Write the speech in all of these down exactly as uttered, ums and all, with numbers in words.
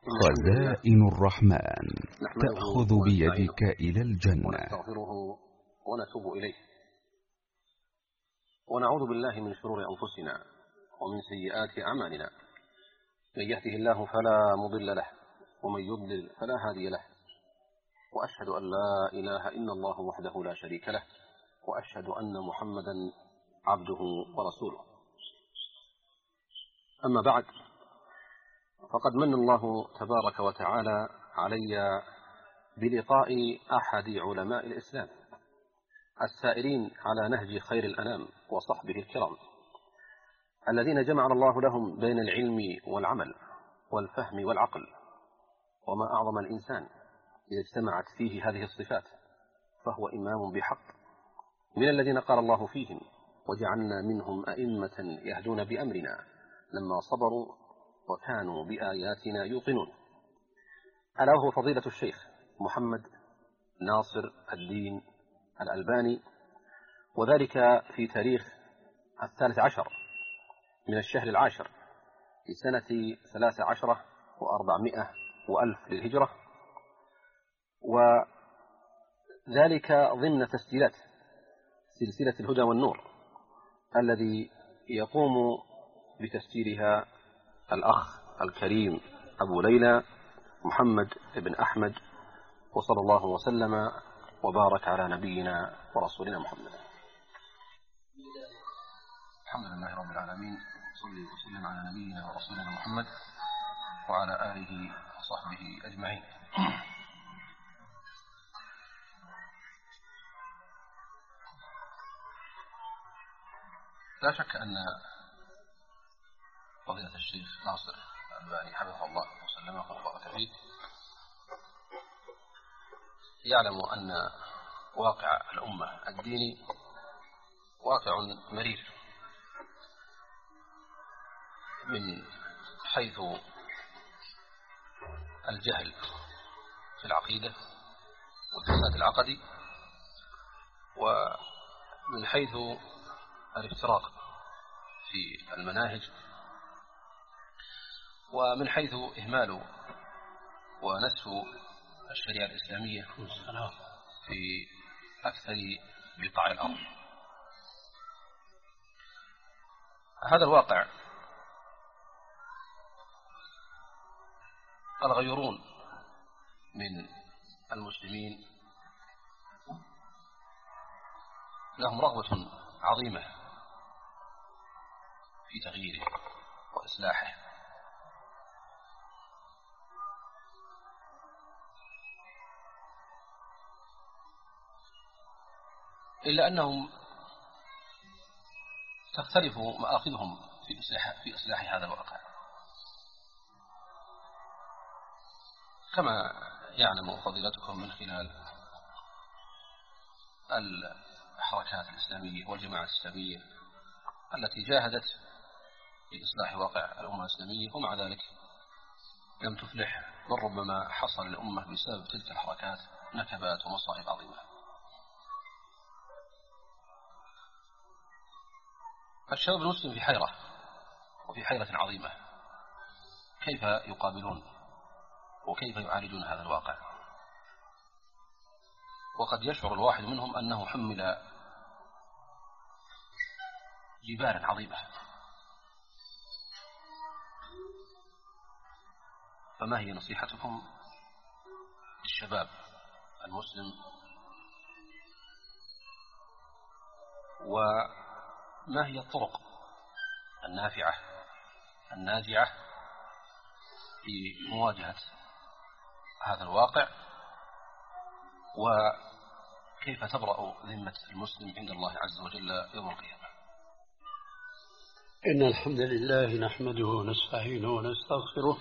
خزائن الرحمن تأخذ بيدك إلى الجنة. ونستغفره ونتوب إليه، ونعوذ بالله من شرور أنفسنا ومن سيئات أعمالنا. من يهده الله فلا مضل له، ومن يضلل فلا هادي له، وأشهد أن لا إله إلا الله وحده لا شريك له، وأشهد أن محمدا عبده ورسوله. أما بعد، فقد من الله تبارك وتعالى علي بلقاء أحد علماء الإسلام السائرين على نهج خير الأنام وصحبه الكرام، الذين جمع الله لهم بين العلم والعمل والفهم والعقل. وما أعظم الإنسان إذا اجتمعت فيه هذه الصفات، فهو إمام بحق من الذين قال الله فيهم: وجعلنا منهم أئمة يهدون بأمرنا لما صبروا وكانوا بآياتنا يوقنون. ألا هو فضيلة الشيخ محمد ناصر الدين الألباني، وذلك في تاريخ الثالث عشر من الشهر العاشر في سنة ثلاث عشرة وأربعمائة وألف للهجرة، وذلك ضمن تسجيلات سلسلة الهدى والنور الذي يقوم بتسجيلها الأخ الكريم أبو ليلى محمد بن أحمد، وصلى الله وسلم وبارك على نبينا ورسولنا محمد. الحمد لله رب العالمين، صلي وسلم على نبينا ورسولنا محمد وعلى آله وصحبه أجمعين. لا شك أن فضيلة الشيخ ناصر الألباني حفظه الله وسلمه وبارك فيه يعلم أن واقع الأمة الديني واقع مرير، من حيث الجهل في العقيدة والفساد العقدي، ومن حيث الافتراق في المناهج، ومن حيث إهمال ونسف الشريعة الإسلامية في أكثر بقاع الأرض. هذا الواقع الغيرون من المسلمين لهم رغبة عظيمة في تغييره وإصلاحه، إلا أنهم تختلف مآخذهم في إصلاح, في إصلاح هذا الواقع. كما يعلم فضيلتكم من خلال الحركات الإسلامية والجماعات الإسلامية التي جاهدت في إصلاح واقع الأمة الإسلامية، ومع ذلك لم تفلح، بل ربما حصل الأمة بسبب تلك الحركات نكبات ومصائب عظيمة. الشباب المسلم في حيرة وفي حيرة عظيمة، كيف يقابلون وكيف يعالجون هذا الواقع؟ وقد يشعر الواحد منهم أنه حمل جبالا عظيمة، فما هي نصيحتكم للشباب المسلم، وما هي الطرق النافعة الناجعة في مواجهة هذا الواقع، وكيف تبرأ ذمة المسلم عند الله عز وجل يوم القيامة؟ إن الحمد لله نحمده ونستعينه ونستغفره،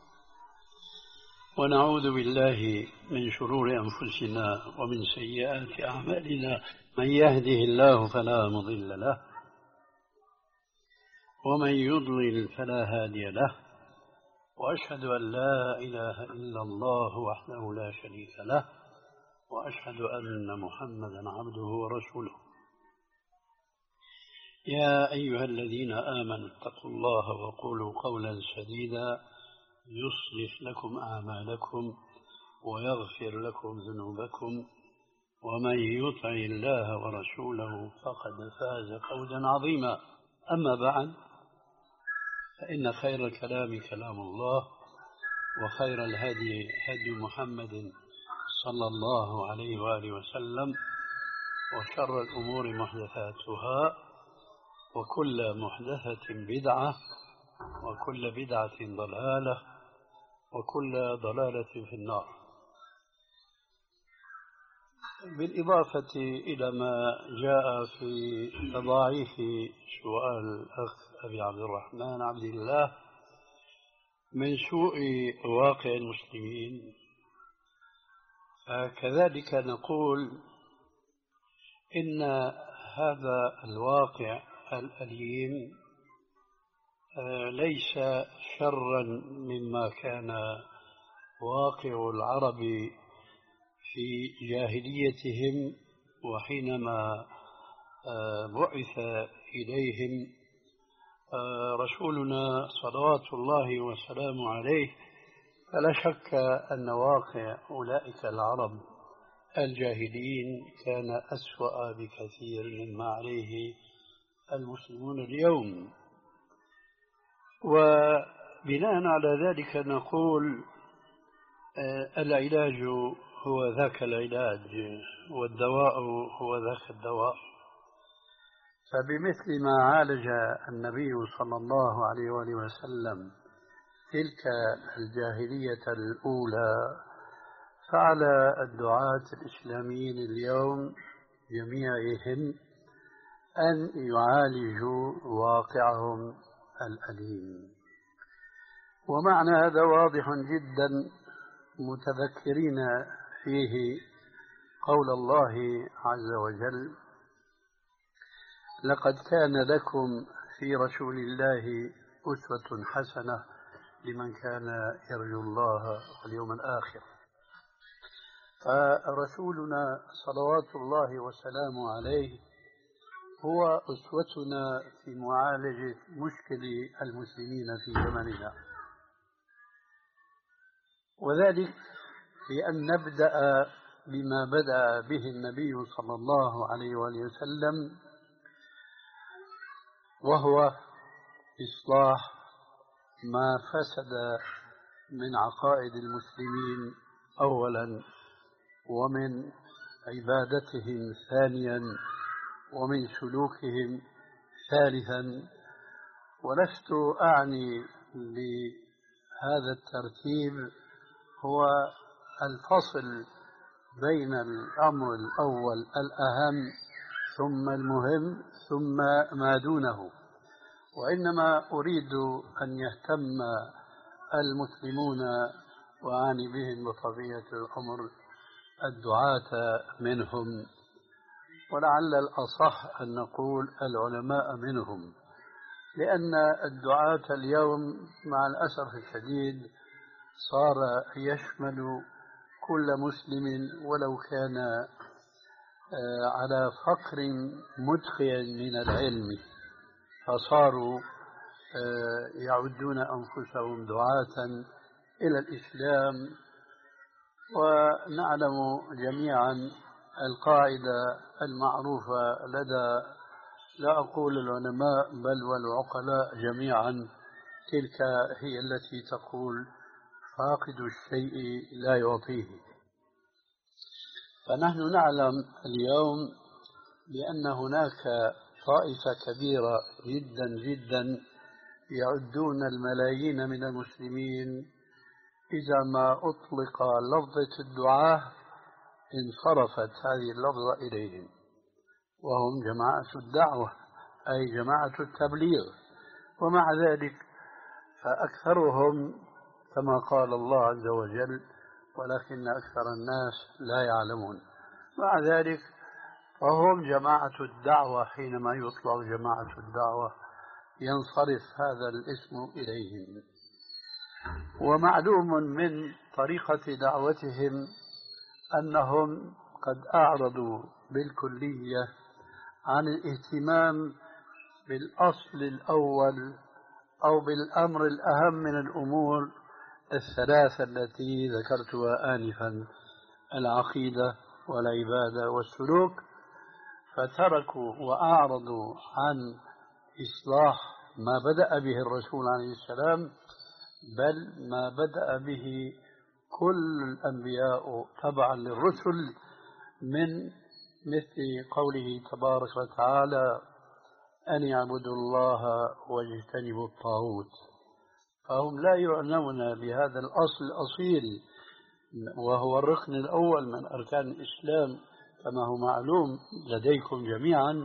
ونعوذ بالله من شرور أنفسنا ومن سيئات أعمالنا. من يهده الله فلا مضل له، ومن يضلل فلا هادي له، وأشهد أن لا إله إلا الله وحده لا شريك له، وأشهد أن محمدا عبده ورسوله. يا أيها الذين آمنوا اتقوا الله وقولوا قولا سديدا يصلح لكم أعمالكم ويغفر لكم ذنوبكم ومن يطع الله ورسوله فقد فاز فوزا عظيما. أما بعد، فإن خير الكلام كلام الله، وخير الهدي هدي محمد صلى الله عليه وآله وسلم، وشر الأمور محدثاتها، وكل محدثة بدعة، وكل بدعة ضلالة، وكل ضلالة في النار. بالإضافة إلى ما جاء في تضاعيف سؤال الأخ أبي عبد الرحمن عبد الله من سوء واقع المسلمين، فكذلك نقول إن هذا الواقع الأليم ليس شرا مما كان واقع العرب في جاهليتهم، وحينما بعث إليهم رسولنا صلوات الله وسلامه عليه، فلا شك أن واقع أولئك العرب الجاهلين كان أسوأ بكثير مما عليه المسلمون اليوم. وبناء على ذلك نقول العلاج هو ذاك العلاج، والدواء هو ذاك الدواء. فبمثل ما عالج النبي صلى الله عليه وآله وسلم تلك الجاهلية الأولى، فعلى الدعاة الإسلاميين اليوم جميعهم أن يعالجوا واقعهم الأليم. ومعنى هذا واضح جدا، متذكرين فيه قول الله عز وجل: لقد كان لكم في رسول الله أسوة حسنة لمن كان يرجو الله واليوم الآخر. فرسولنا صلوات الله وسلامه عليه هو أسوتنا في معالجة مشكل المسلمين في زمننا، وذلك بأن نبدأ بما بدأ به النبي صلى الله عليه وآله وسلم، وهو إصلاح ما فسد من عقائد المسلمين أولا، ومن عبادتهم ثانيا، ومن سلوكهم ثالثا. ولست أعني بهذا الترتيب هو الفصل بين الأمر الأول الأهم ثم المهم ثم ما دونه، وإنما أريد أن يهتم المسلمون، وأعني بهم بطبيعة الأمر الدعاة منهم، ولعل الأصح أن نقول العلماء منهم، لأن الدعاة اليوم مع الأسف الشديد صار يشمل كل مسلم ولو كان على فقر مدخل من العلم، فصاروا يعدون أنفسهم دعاة إلى الإسلام. ونعلم جميعا القاعدة المعروفة لدى لا أقول العلماء بل والعقلاء جميعا، تلك هي التي تقول: فاقد الشيء لا يعطيه. فنحن نعلم اليوم بأن هناك طائفة كبيرة جدا جدا يعدون الملايين من المسلمين إذا ما أطلق لفظة الدعاء انصرفت هذه اللفظة إليهم، وهم جماعة الدعوة أي جماعة التبليغ. ومع ذلك فأكثرهم كما قال الله عز وجل: ولكن أكثر الناس لا يعلمون. مع ذلك فهم جماعة الدعوة، حينما يطلق جماعة الدعوة ينصرف هذا الاسم إليهم. ومعلوم من طريقة دعوتهم أنهم قد أعرضوا بالكلية عن الاهتمام بالأصل الأول أو بالأمر الأهم من الأمور الثلاثة التي ذكرتها آنفا، العقيدة والعبادة والسلوك، فتركوا وأعرضوا عن إصلاح ما بدأ به الرسول عليه السلام، بل ما بدأ به كل الأنبياء تبعا للرسل، من مثل قوله تبارك وتعالى: أن يعبدوا الله واجتنبوا الطاغوت. فهم لا يعنون بهذا الأصل الأصيل، وهو الركن الأول من أركان الإسلام كما هو معلوم لديكم جميعا.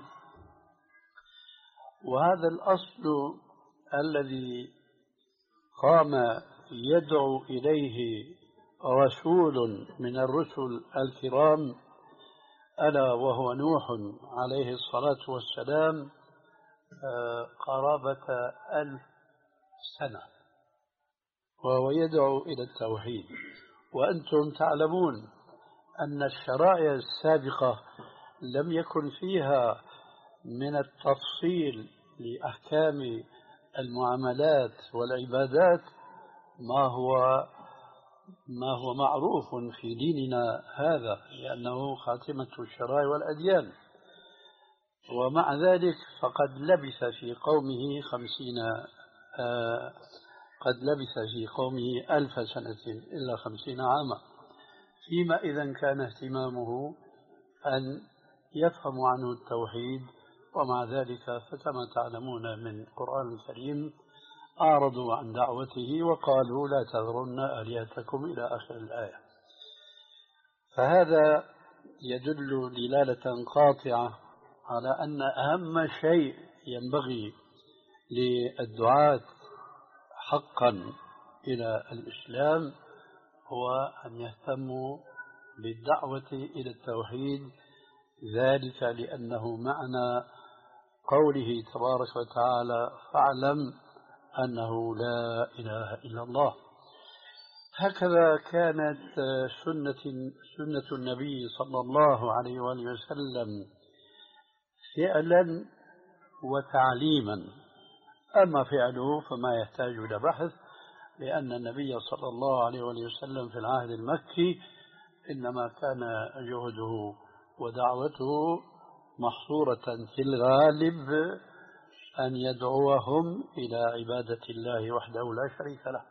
وهذا الأصل الذي قام يدعو إليه رسول من الرسل الكرام، ألا وهو نوح عليه الصلاة والسلام، قرابة ألف سنة وهو يدعو إلى التوحيد. وأنتم تعلمون أن الشرائع السابقة لم يكن فيها من التفصيل لأحكام المعاملات والعبادات ما هو ما هو معروف في ديننا هذا، لأنه خاتمة الشرائع والأديان. ومع ذلك فقد لبث في قومه خمسين آه قد لبث في قومه ألف سنة إلا خمسين عاما، فيما إذا كان اهتمامه أن يفهموا عنه التوحيد. ومع ذلك فكما تعلمون من القرآن الكريم أعرضوا عن دعوته وقالوا: لا تذرن آلهتكم إلى آخر الآية. فهذا يدل دلالة قاطعة على أن أهم شيء ينبغي للدعاة حقا إلى الإسلام هو أن يهتموا بالدعوة إلى التوحيد، ذلك لأنه معنى قوله تبارك وتعالى: فاعلم أنه لا إله إلا الله. هكذا كانت سنة, سنة النبي صلى الله عليه وآله وسلم فعلا وتعليما. أما فعله فما يحتاج إلى بحث، لأن النبي صلى الله عليه وآله وسلم في العهد المكي إنما كان جهده ودعوته محصورة في الغالب أن يدعوهم إلى عبادة الله وحده لا شريك له.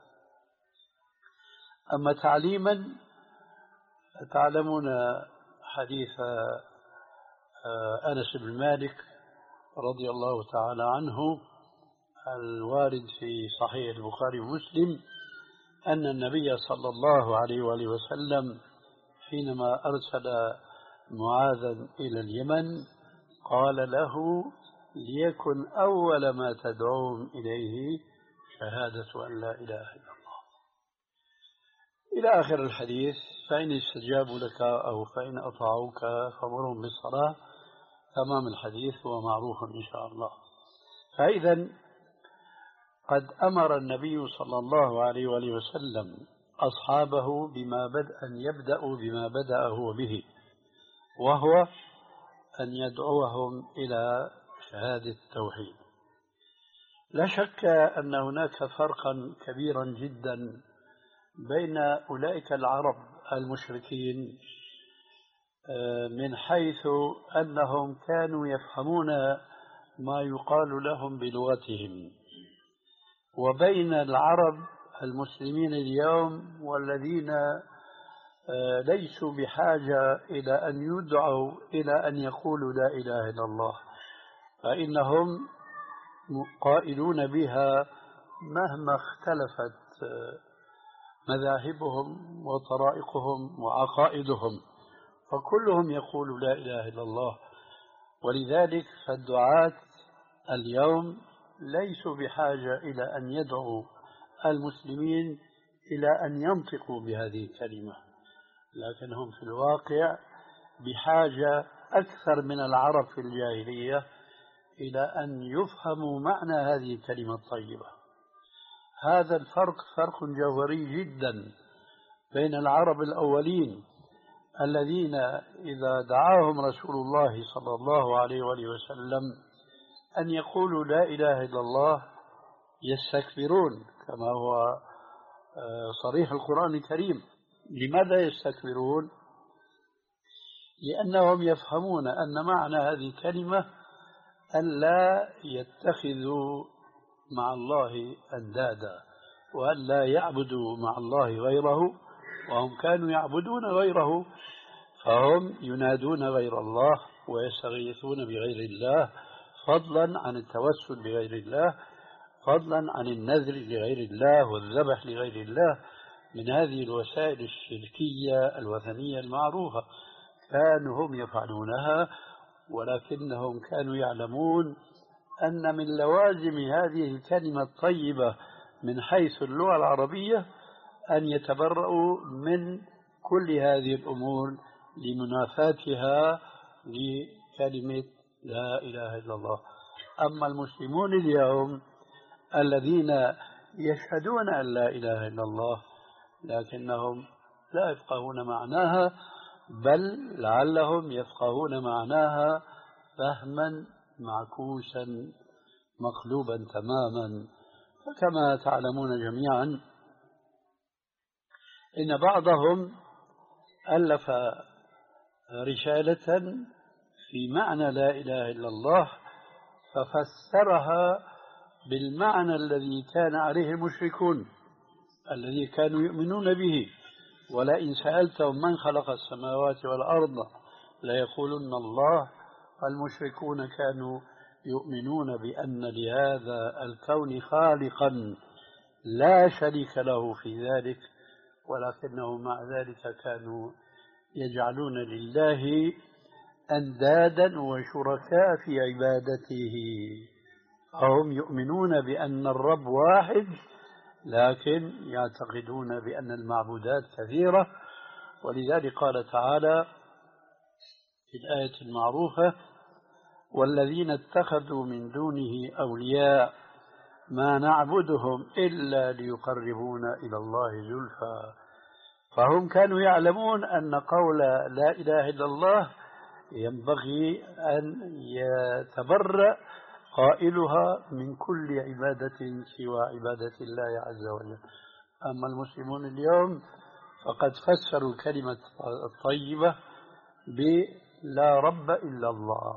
أما تعليما تعلمون حديث أنس بن مالك رضي الله تعالى عنه الوارد في صحيح البخاري ومسلم، أن النبي صلى الله عليه وآله وسلم حينما أرسل معاذا إلى اليمن قال له: ليكن أول ما تدعوهم إليه شهادة أن لا إله إلا الله، إلى آخر الحديث. فإن استجابوا لك أو فإن أطاعوك فأمرهم بالصلاة، تمام الحديث ومعروف إن شاء الله. فإذا قد أمر النبي صلى الله عليه وآله وسلم أصحابه بما بدأ أن يبدأوا بما بدأ هو به، وهو أن يدعوهم إلى شهادة التوحيد. لا شك أن هناك فرقا كبيرا جدا بين أولئك العرب المشركين من حيث أنهم كانوا يفهمون ما يقال لهم بلغتهم، وبين العرب المسلمين اليوم والذين ليسوا بحاجة إلى أن يدعوا إلى أن يقولوا لا إله إلا الله، فإنهم قائلون بها مهما اختلفت مذاهبهم وطرائقهم وعقائدهم، فكلهم يقول لا إله إلا الله. ولذلك فالدعاة اليوم ليسوا بحاجة إلى أن يدعوا المسلمين إلى أن ينطقوا بهذه الكلمة، لكنهم في الواقع بحاجة أكثر من العرب في الجاهلية إلى أن يفهموا معنى هذه الكلمة الطيبة. هذا الفرق فرق جوهري جدا بين العرب الأولين الذين إذا دعاهم رسول الله صلى الله عليه وآله وسلم أن يقولوا لا إله إلا الله يستكبرون، كما هو صريح القرآن الكريم. لماذا يستكبرون؟ لأنهم يفهمون أن معنى هذه الكلمة أن لا يتخذوا مع الله أندادا، وأن لا يعبدوا مع الله غيره، وهم كانوا يعبدون غيره، فهم ينادون غير الله ويستغيثون بغير الله، فضلا عن التوسل بغير الله، فضلا عن النذر لغير الله والذبح لغير الله، من هذه الوسائل الشركية الوثنية المعروفة. كانوا هم يفعلونها، ولكنهم كانوا يعلمون أن من لوازم هذه الكلمة الطيبة من حيث اللغة العربية أن يتبرؤوا من كل هذه الأمور لمنافاتها لكلمة لا إله إلا الله. أما المسلمون اليوم الذين يشهدون أن لا إله إلا الله لكنهم لا يفقهون معناها، بل لعلهم يفقهون معناها فهما معكوسا مقلوبا تماما. فكما تعلمون جميعا إن بعضهم ألف رسالة في معنى لا إله إلا الله ففسرها بالمعنى الذي كان عليه المشركون الذي كانوا يؤمنون به. ولئن سألتهم من خلق السماوات والأرض ليقولن الله. المشركون كانوا يؤمنون بأن لهذا الكون خالقا لا شريك له في ذلك، ولكنهم مع ذلك كانوا يجعلون لله أندادا وشركاء في عبادته. فهم يؤمنون بأن الرب واحد، لكن يعتقدون بأن المعبودات كثيرة. ولذلك قال تعالى في الآية المعروفة: والذين اتخذوا من دونه أولياء ما نعبدهم إلا ليقربونا إلى الله زلفى. فهم كانوا يعلمون أن قول لا إله إلا الله ينبغي أن يتبرأ قائلها من كل عبادة سوى عبادة الله عز وجل. أما المسلمون اليوم فقد فسروا الكلمة الطيبة بلا رب إلا الله.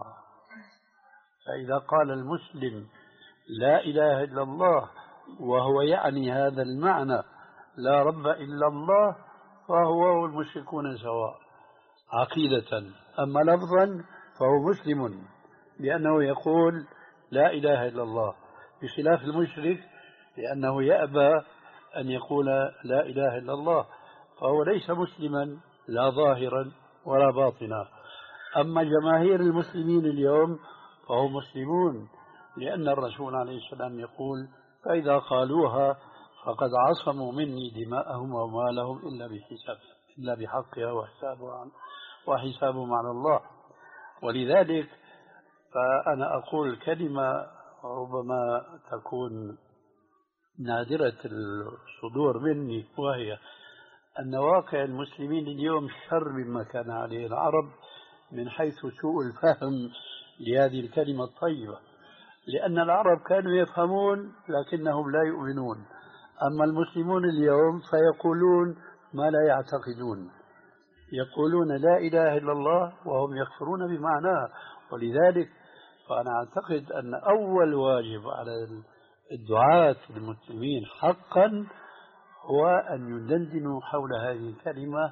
فإذا قال المسلم لا إله إلا الله وهو يعني هذا المعنى لا رب إلا الله فهو والمشركون سواء عقيدة. أما لفظا فهو مسلم لأنه يقول لا إله إلا الله، بخلاف المشرك لأنه يأبى أن يقول لا إله إلا الله، فهو ليس مسلما لا ظاهرا ولا باطنا. أما جماهير المسلمين اليوم فهم مسلمون، لأن الرسول عليه السلام يقول: فإذا قالوها فقد عصموا مني دماءهم وأموالهم إلا بحساب إلا بحقها وحسابهم وحسابهم على الله. ولذلك فأنا أقول كلمة ربما تكون نادرة الصدور مني، وهي أن واقع المسلمين اليوم شر مما كان عليه العرب من حيث سوء الفهم لهذه الكلمة الطيبة. لأن العرب كانوا يفهمون لكنهم لا يؤمنون، أما المسلمون اليوم فيقولون ما لا يعتقدون، يقولون لا إله إلا الله وهم يكفرون بمعناها. ولذلك فأنا أعتقد أن أول واجب على الدعاة المسلمين حقا هو أن يدندنوا حول هذه الكلمة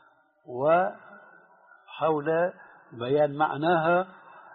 وحول بيان معناها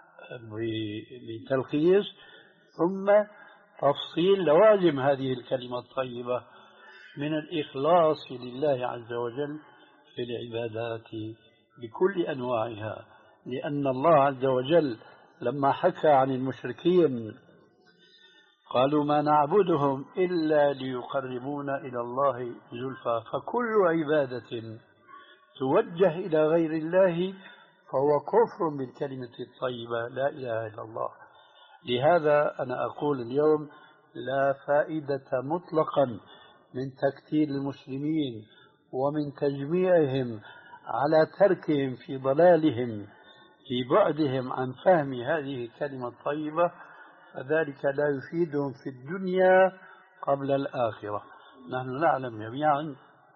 بتلخيص، ثم تفصيل لوازم هذه الكلمة الطيبة من الإخلاص لله عز وجل في العبادات بكل أنواعها. لأن الله عز وجل لما حكى عن المشركين قالوا ما نعبدهم إلا ليقربونا إلى الله زلفى، فكل عبادة توجه إلى غير الله فهو كفر بالكلمة الطيبة لا إله إلا الله. لهذا أنا أقول اليوم لا فائدة مطلقا من تكتيل المسلمين ومن تجميعهم على تركهم في ضلالهم في بعدهم عن فهم هذه الكلمة الطيبة، فذلك لا يفيدهم في الدنيا قبل الآخرة. نحن نعلم جميعا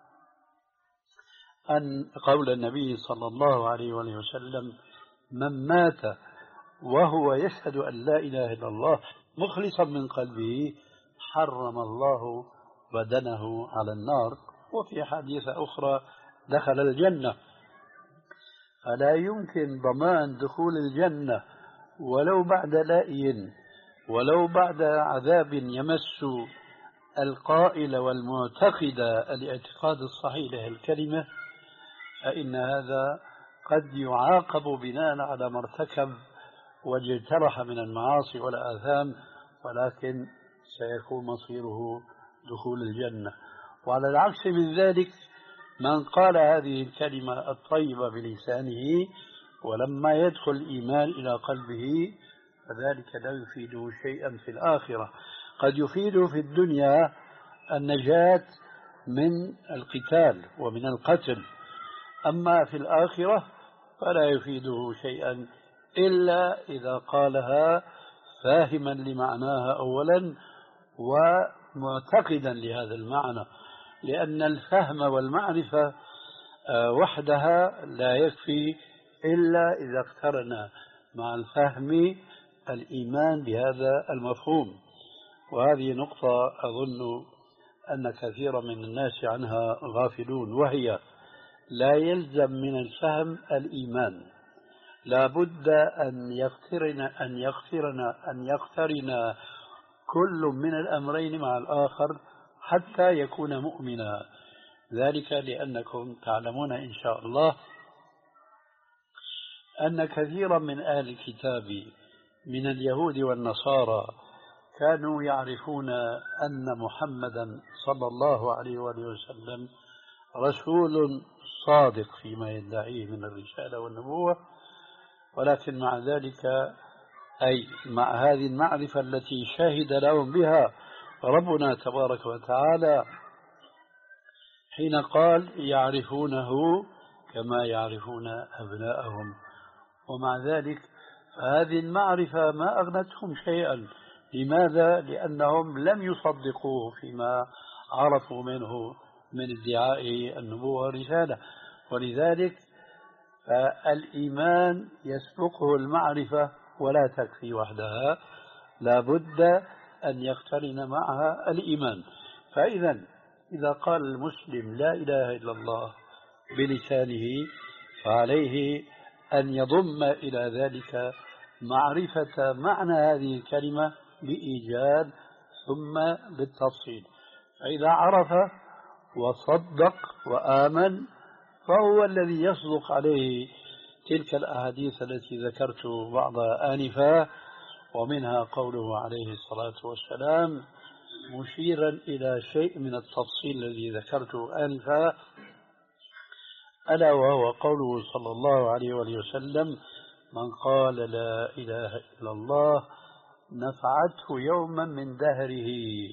أن قول النبي صلى الله عليه وسلم: من مات وهو يشهد أن لا إله إلا الله مخلصا من قلبه حرم الله بدنه على النار، وفي حديث أخرى دخل الجنة. فلا يمكن ضمان دخول الجنة ولو بعد لائي، ولو بعد عذاب يمس القائل والمعتقد الاعتقاد الصحيح للكلمة، فإن هذا قد يعاقب بناء على ما ارتكب واجترح من المعاصي والآثام، ولكن سيكون مصيره دخول الجنة. وعلى العكس من ذلك، من قال هذه الكلمة الطيبة بلسانه ولما يدخل الإيمان إلى قلبه فذلك لا يفيده شيئا في الآخرة. قد يفيده في الدنيا النجاة من القتال ومن القتل، أما في الآخرة فلا يفيده شيئا إلا إذا قالها فاهما لمعناها أولا ومعتقدا لهذا المعنى، لأن الفهم والمعرفة وحدها لا يكفي إلا إذا اقترن مع الفهم الإيمان بهذا المفهوم. وهذه نقطة أظن أن كثيرا من الناس عنها غافلون، وهي لا يلزم من الفهم الإيمان، لا بد أن يقترن أن يقترن أن يقترن كل من الأمرين مع الآخر حتى يكون مؤمنا. ذلك لأنكم تعلمون إن شاء الله أن كثيرا من أهل الكتاب من اليهود والنصارى كانوا يعرفون أن محمدا صلى الله عليه وآله وسلم رسول صادق فيما يدعيه من الرسالة والنبوة، ولكن مع ذلك أي مع هذه المعرفة التي شهد لهم بها ربنا تبارك وتعالى حين قال: يعرفونه كما يعرفون أبناءهم. ومع ذلك هذه المعرفة ما أغنتهم شيئا. لماذا؟ لأنهم لم يصدقوه فيما عرفوا منه من ادعاء النبوة والرسالة. ولذلك الإيمان يسبقه المعرفة ولا تكفي وحدها، لا بد أن يقترن معها الإيمان. فإذا إذا قال المسلم لا إله إلا الله بلسانه فعليه أن يضم إلى ذلك معرفة معنى هذه الكلمة بإيجاد ثم بالتفصيل. فإذا عرف وصدق وآمن فهو الذي يصدق عليه تلك الأحاديث التي ذكرت بعضها آنفا، ومنها قوله عليه الصلاة والسلام مشيرا إلى شيء من التفصيل الذي ذكرته آنفا، ألا وهو قوله صلى الله عليه وسلم: من قال لا إله إلا الله نفعته يوما من دهره.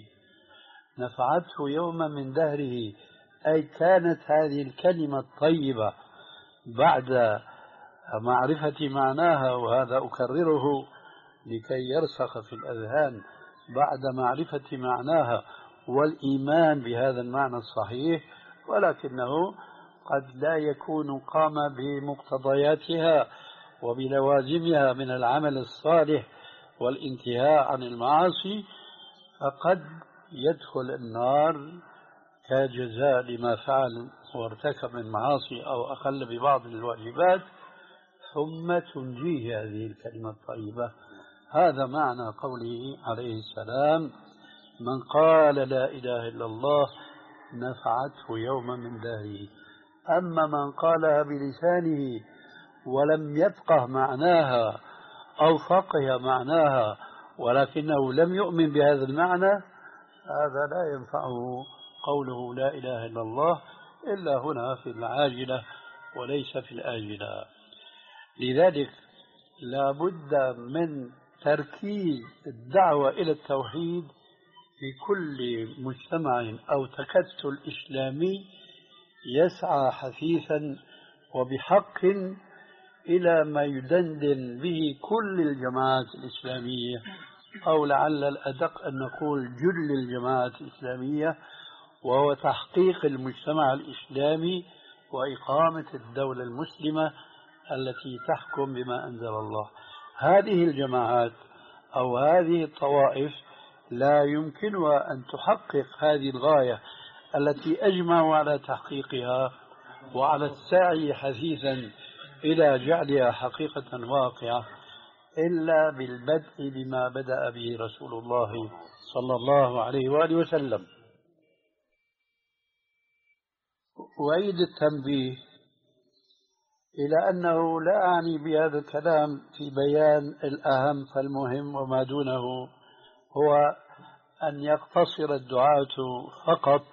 نفعته يوما من دهره أي كانت هذه الكلمة الطيبة بعد معرفة معناها، وهذا أكرره لكي يرسخ في الأذهان، بعد معرفة معناها والإيمان بهذا المعنى الصحيح، ولكنه قد لا يكون قام بمقتضياتها وبلوازمها من العمل الصالح والانتهاء عن المعاصي، فقد يدخل النار كجزاء لما فعل وارتكب من معاصي أو أقل ببعض الواجبات، ثم تنجيه هذه الكلمة الطيبة. هذا معنى قوله عليه السلام: من قال لا إله إلا الله نفعته يوما من دهره. أما من قالها بلسانه ولم يفقه معناها أو فقه معناها ولكنه لم يؤمن بهذا المعنى، هذا لا ينفعه قوله لا إله إلا الله إلا هنا في العاجلة وليس في الآجلة. لذلك لا بد من تركيز الدعوة إلى التوحيد في كل مجتمع أو تكتل إسلامي يسعى حثيثا وبحق إلى ما يدندن به كل الجماعات الإسلامية، أو لعل الأدق أن نقول جل الجماعات الإسلامية، وهو تحقيق المجتمع الإسلامي وإقامة الدولة المسلمة التي تحكم بما أنزل الله. هذه الجماعات أو هذه الطوائف لا يمكنها أن تحقق هذه الغاية التي أجمعوا على تحقيقها وعلى السعي حثيثا إلى جعلها حقيقة واقعة إلا بالبدء بما بدأ به رسول الله صلى الله عليه وآله وسلم. أعيد التنبيه إلى أنه لا أعني بهذا الكلام في بيان الأهم فالمهم وما دونه هو أن يقتصر الدعاة فقط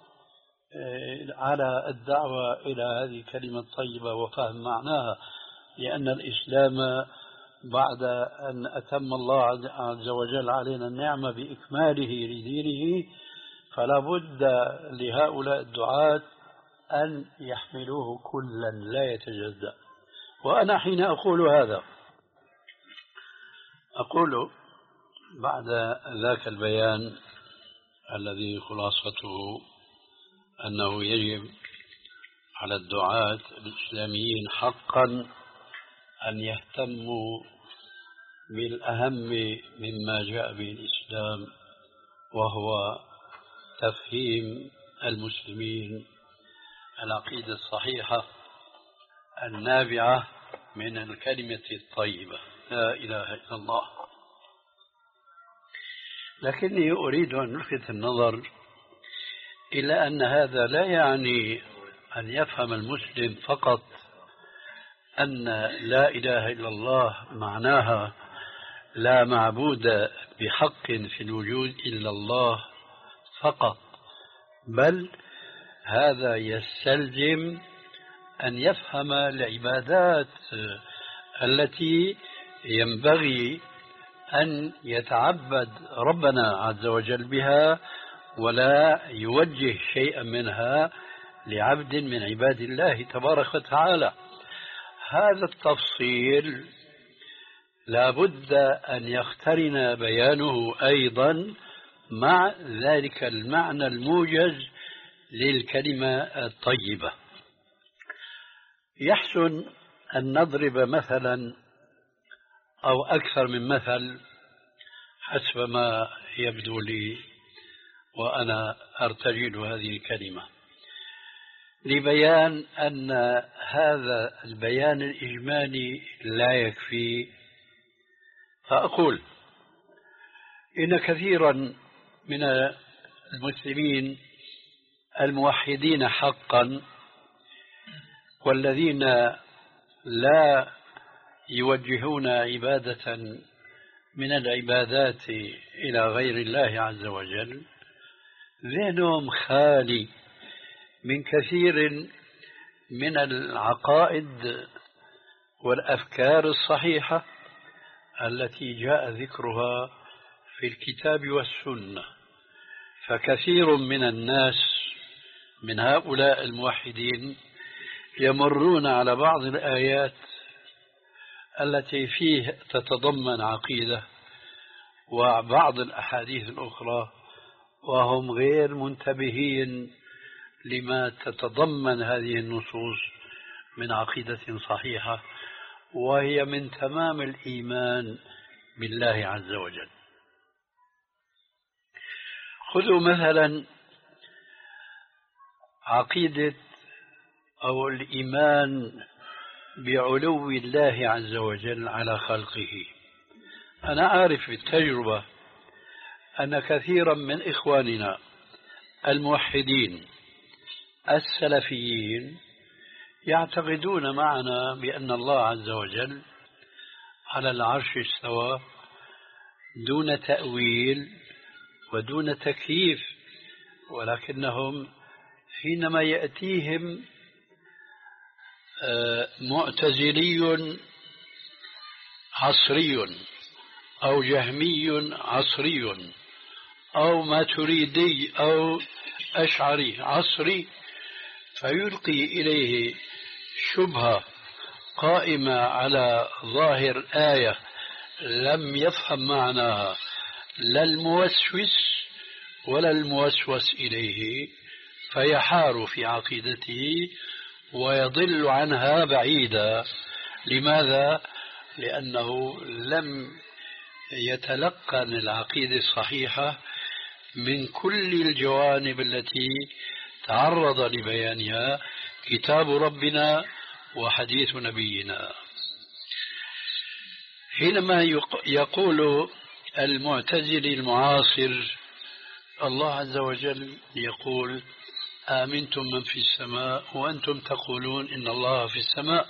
على الدعوة إلى هذه الكلمة الطيبة وفهم معناها، لأن الإسلام بعد أن أتم الله عز وجل علينا النعمة بإكماله لدينه فلا بد لهؤلاء الدعاة أن يحملوه كلا لا يتجزأ. وأنا حين أقول هذا أقول بعد ذاك البيان الذي خلاصته أنه يجب على الدعاة الإسلاميين حقا أن يهتموا بالأهم مما جاء به الإسلام، وهو تفهيم المسلمين العقيدة الصحيحة النابعة من الكلمة الطيبة لا إله إلا الله. لكني أريد أن ألفت النظر إلى أن هذا لا يعني أن يفهم المسلم فقط أن لا إله إلا الله معناها لا معبود بحق في الوجود إلا الله فقط، بل هذا يستلزم أن يفهم العبادات التي ينبغي أن يتعبد ربنا عز وجل بها ولا يوجه شيئا منها لعبد من عباد الله تبارك وتعالى. هذا التفصيل لا بد أن يقترن بيانه أيضا مع ذلك المعنى الموجز للكلمة الطيبة. يحسن أن نضرب مثلا أو أكثر من مثل حسب ما يبدو لي وأنا أرتجل هذه الكلمة لبيان أن هذا البيان الإجمالي لا يكفي. فأقول إن كثيرا من المسلمين الموحدين حقا والذين لا يوجهون عبادة من العبادات إلى غير الله عز وجل ذهنهم خالي من كثير من العقائد والأفكار الصحيحة التي جاء ذكرها في الكتاب والسنة. فكثير من الناس من هؤلاء الموحدين يمرون على بعض الآيات التي فيه تتضمن عقيدة وبعض الأحاديث الأخرى وهم غير منتبهين لما تتضمن هذه النصوص من عقيدة صحيحة، وهي من تمام الإيمان بالله عز وجل. خذوا مثلا عقيدة أو الإيمان بعلو الله عز وجل على خلقه. أنا أعرف بالتجربة أن كثيرا من إخواننا الموحدين السلفيين يعتقدون معنا بأن الله عز وجل على العرش استوى دون تأويل ودون تكييف، ولكنهم حينما يأتيهم معتزلي عصري أو جهمي عصري أو ماتريدي أو أشعري عصري فيلقي إليه شبهة قائمة على ظاهر آية لم يفهم معناها لا الموسوس ولا الموسوس إليه، فيحار في عقيدته ويضل عنها بعيدا. لماذا؟ لأنه لم يتلقن العقيدة الصحيحة من كل الجوانب التي تعرض لبيانها كتاب ربنا وحديث نبينا. حينما يقول المعتزلي المعاصر الله عز وجل يقول آمنتم من في السماء وأنتم تقولون إن الله في السماء،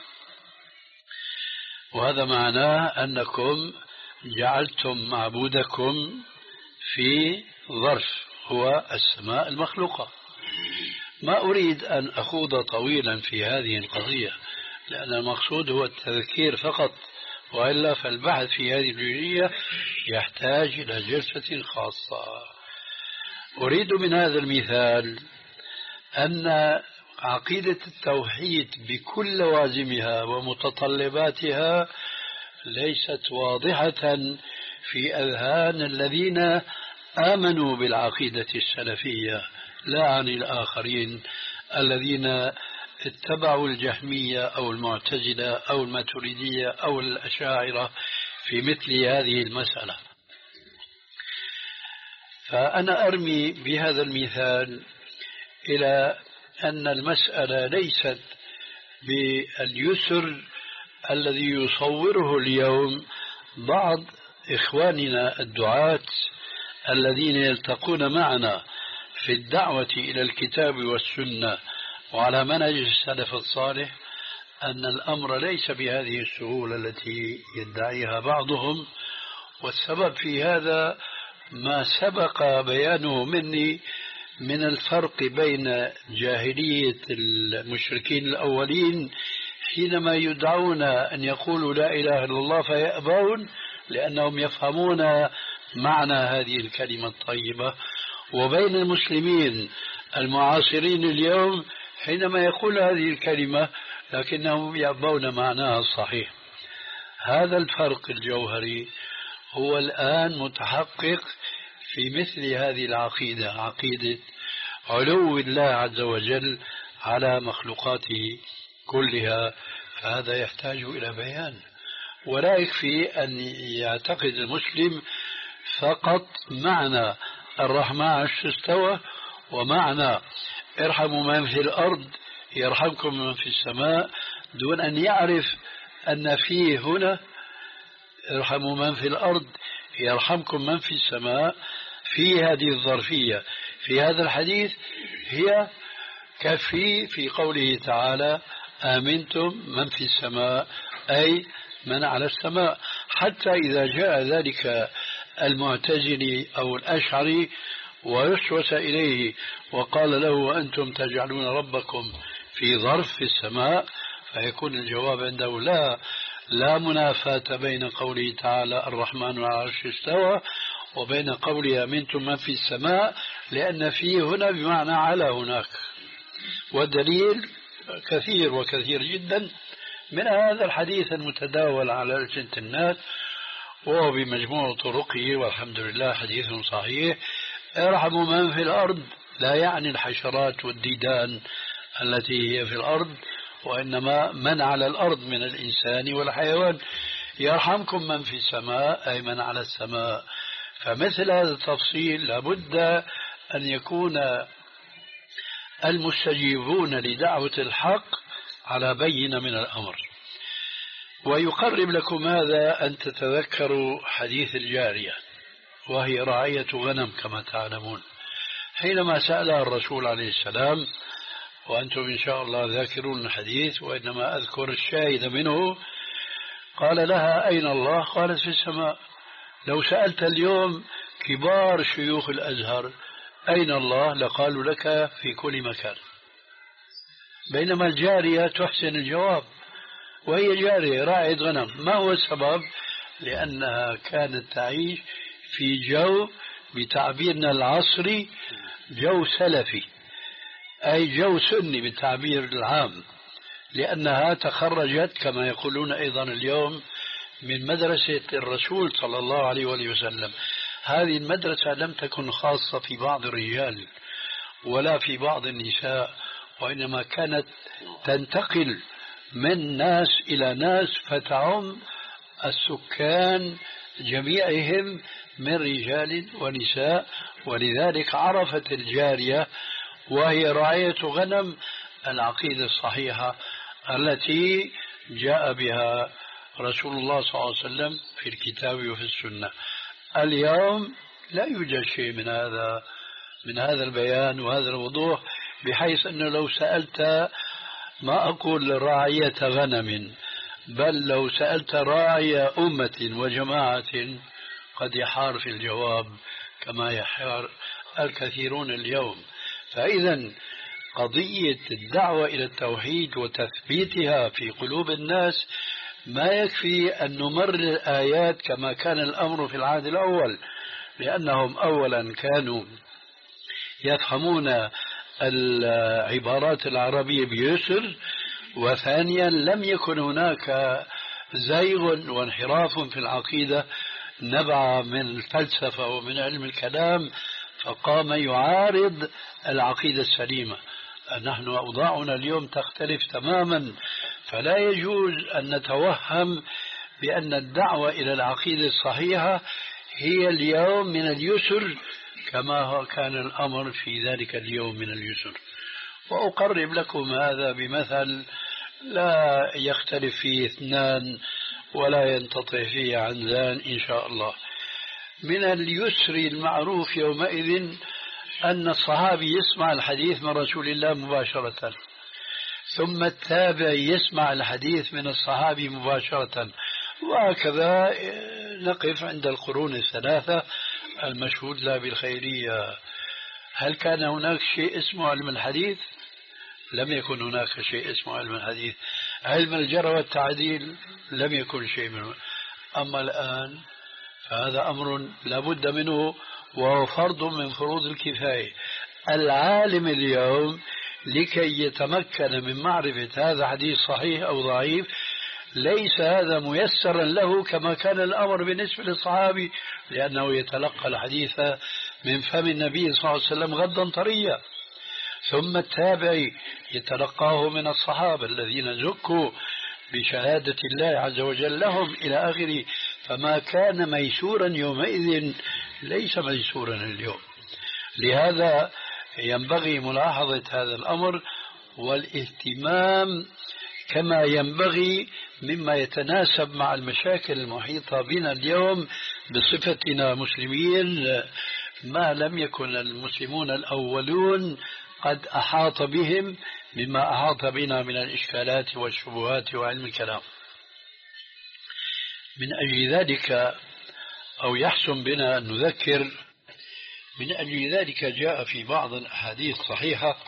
وهذا معناه أنكم جعلتم معبودكم في ظرف هو السماء المخلوقة. ما أريد أن أخوض طويلا في هذه القضية لأن المقصود هو التذكير فقط، وإلا فالبحث في هذه الجزئية يحتاج إلى جلسة خاصة. أريد من هذا المثال أن عقيدة التوحيد بكل لوازمها ومتطلباتها ليست واضحة في أذهان الذين آمنوا بالعقيدة السلفية، لا عن الآخرين الذين اتبعوا الجهمية أو المعتزلة أو الماتريدية أو الأشاعرة في مثل هذه المسألة. فأنا أرمي بهذا المثال إلى أن المسألة ليست باليسر الذي يصوره اليوم بعض إخواننا الدعاة الذين يلتقون معنا في الدعوة إلى الكتاب والسنة وعلى منهج السلف الصالح، أن الأمر ليس بهذه السهولة التي يدعيها بعضهم. والسبب في هذا ما سبق بيانه مني من الفرق بين جاهلية المشركين الأولين حينما يدعون أن يقولوا لا إله إلا الله فيأبون لأنهم يفهمون معنى هذه الكلمة الطيبة، وبين المسلمين المعاصرين اليوم حينما يقول هذه الكلمة لكنهم يأبون معناها الصحيح. هذا الفرق الجوهري هو الآن متحقق في مثل هذه العقيدة، عقيدة علو الله عز وجل على مخلوقاته كلها. فهذا يحتاج إلى بيان، ولا يكفي أن يعتقد المسلم فقط معنى الرحمن على العرش استوى ومعنى ارحموا من في الأرض يرحمكم من في السماء، دون أن يعرف أن فيه هنا ارحموا من في الأرض يرحمكم من في السماء في هذه الظرفية في هذا الحديث هي كفي في قوله تعالى آمنتم من في السماء، أي من على السماء. حتى إذا جاء ذلك المعتزلي أو الأشعري ويسوس إليه وقال له وأنتم تجعلون ربكم في ظرف في السماء، فيكون الجواب عنده لا لا منافاة بين قوله تعالى الرحمن على العرش استوى وبين قوله آمنتم من في السماء، لأن فيه هنا بمعنى على هناك. والدليل كثير وكثير جدا من هذا الحديث المتداول على ألسنة الناس وهو بمجموع طرقه والحمد لله حديث صحيح. ارحموا من في الأرض لا يعني الحشرات والديدان التي هي في الأرض، وإنما من على الأرض من الإنسان والحيوان. يرحمكم من في السماء أي من على السماء. فمثل هذا التفصيل لابد أن يكون المستجيبون لدعوة الحق على بينة من الأمر. ويقرب لكم هذا أن تتذكروا حديث الجارية وهي راعية غنم كما تعلمون، حينما سألها الرسول عليه السلام، وأنتم إن شاء الله ذاكرون الحديث وإنما أذكر الشاهد منه، قال لها أين الله؟ قالت في السماء. لو سألت اليوم كبار شيوخ الأزهر أين الله لقالوا لك في كل مكان، بينما الجارية تحسن الجواب وهي جارية راعية غنم. ما هو السبب؟ لأنها كانت تعيش في جو بتعبيرنا العصري جو سلفي، أي جو سني بالتعبير العام، لأنها تخرجت كما يقولون أيضا اليوم من مدرسة الرسول صلى الله عليه وآله وسلم. هذه المدرسة لم تكن خاصة في بعض الرجال، ولا في بعض النساء، وإنما كانت تنتقل من ناس إلى ناس فتعم السكان جميعهم من رجال ونساء. ولذلك عرفت الجارية وهي راعية غنم العقيدة الصحيحة التي جاء بها رسول الله صلى الله عليه وسلم في الكتاب وفي السنة. اليوم لا يوجد شيء من هذا من هذا البيان وهذا الوضوح، بحيث أنه لو سألت، ما أقول راعية غنم، بل لو سألت راعي أمة وجماعة قد يحار في الجواب كما يحار الكثيرون اليوم. فإذا قضية الدعوة إلى التوحيد وتثبيتها في قلوب الناس ما يكفي أن نمر الآيات كما كان الأمر في العهد الأول، لأنهم أولا كانوا يفهمون العبارات العربية بيسر، وثانيا لم يكن هناك زيغ وانحراف في العقيدة نبع من الفلسفة ومن علم الكلام فقام يعارض العقيدة السليمة. نحن أوضاعنا اليوم تختلف تماما، فلا يجوز أن نتوهم بأن الدعوة إلى العقيدة الصحيحة هي اليوم من اليسر كما كان الأمر في ذلك اليوم من اليسر. وأقرب لكم هذا بمثل لا يختلف فيه اثنان ولا ينتطع فيه عنزان إن شاء الله. من اليسر المعروف يومئذ أن الصحابي يسمع الحديث من رسول الله مباشرة، ثم التابع يسمع الحديث من الصحابي مباشرة، وهكذا نقف عند القرون الثلاثة المشهود لها بالخيرية. هل كان هناك شيء اسمه علم الحديث؟ لم يكن هناك شيء اسمه علم الحديث. علم الجرح والتعديل لم يكن شيء منه. أما الآن فهذا أمر لا بد منه، وهو فرض من فروض الكفاية. العالم اليوم لكي يتمكن من معرفة هذا حديث صحيح أو ضعيف ليس هذا ميسرا له كما كان الأمر بالنسبة للصحابي، لأنه يتلقى الحديث من فم النبي صلى الله عليه وسلم غدا طريا، ثم التابعي يتلقاه من الصحابة الذين زكوا بشهادة الله عز وجل لهم إلى آخره. فما كان ميسورا يومئذ ليس ميسورا اليوم. لهذا ينبغي ملاحظة هذا الأمر والاهتمام كما ينبغي مما يتناسب مع المشاكل المحيطة بنا اليوم بصفتنا مسلمين، ما لم يكن المسلمون الأولون قد أحاط بهم مما أحاط بنا من الإشكالات والشبهات وعلم الكلام. من أجل ذلك أو يحسن بنا أن نذكر، من أجل ذلك جاء في بعض الأحاديث الصحيحة